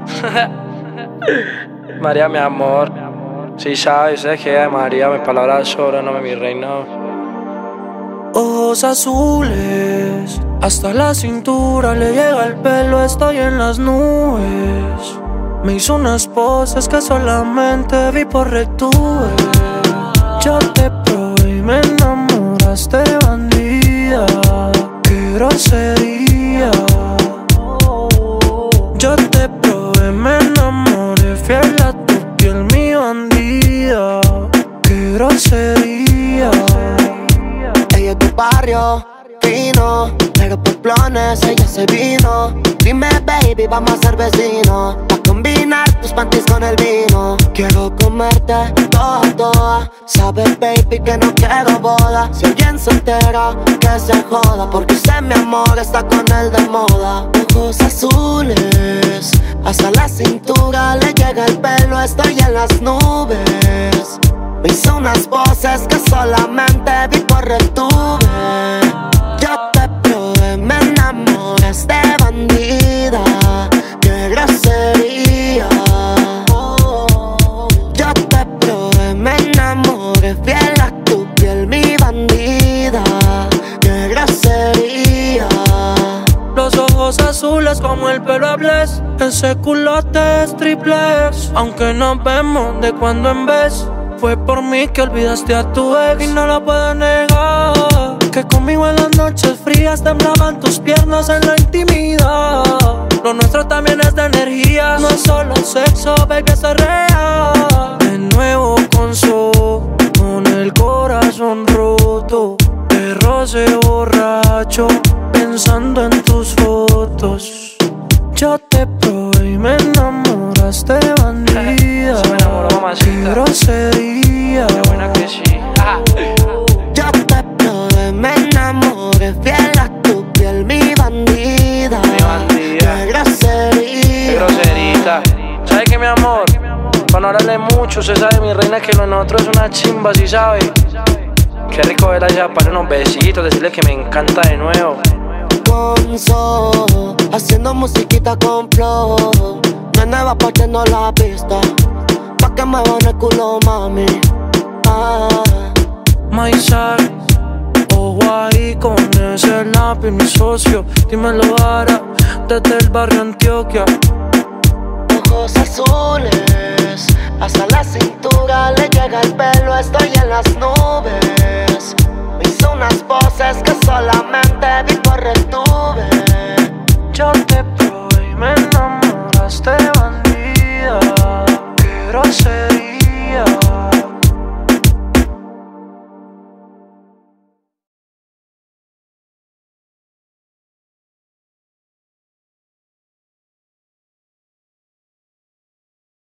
María, mi amor. Si sabes, es que María, mis palabras sobran, no mi reina. Ojos azules, hasta la cintura le llega el pelo, estoy en las nubes. Me hizo unas poses que solamente vi por retuve. Yo te probé y me enamoraste, bandida. Qué grosería. Yo te probé, me enamoré, fiel a tu piel, mi bandida. Qué grosería. Ella es tu barrio, fino, pero por plones ella se vino. Dime baby, vamos a ser vecinos, pa' combinar tus panties con el vino. Quiero comerte toda, sabes baby que no quiero boda. Si alguien se entera, que se joda, porque usted mi amor está con el de moda. Ojos azules, hasta la cintura le llega el pelo, estoy en las nubes. Me hizo unas poses que solamente vi por retuve. Yo te probé, me enamoraste, bandida. Qué grosería. Yo te probé, me enamoré, fiel a tu piel, mi bandida. Qué grosería. Los ojos azules como el pelo hables, ese culote es triplex. Aunque nos vemos de cuando en vez, fue por mí que olvidaste a tu ex. Y no lo puedo negar, que conmigo en las noches frías temblaban tus piernas en la intimidad. Lo nuestro también es de energía, no es solo sexo, baby, es real. De nuevo con el corazón roto, de roce borracho, pensando en tus fotos. Yo te probé y me enamoraste, bandida. Se me enamoró, mamacita. Qué grosería. Qué buena que sí. Yo te probé, me enamoré, fiel a tu piel, mi bandida. Mi bandida. Qué grosería. Qué groserita. ¿Sabe qué, mi amor? Para no hablarle mucho, usted sabe, mi reina, que lo de nosotros es una chimba, ¿sí sabe? Qué rico ver allá para unos besitos, decirle que me encanta de nuevo. Gonzo, haciendo musiquita con flow. Nene va partiendo la pista, pa' que me van el culo, mami. Maizar, ojo ahí con ese lápiz, mi socio. Dímelo ahora, desde el barrio Antioquia. Ojos azules, hasta la cintura le llega el pelo, estoy en las nubes. Me hizo unas poses que solamente vi por retuve.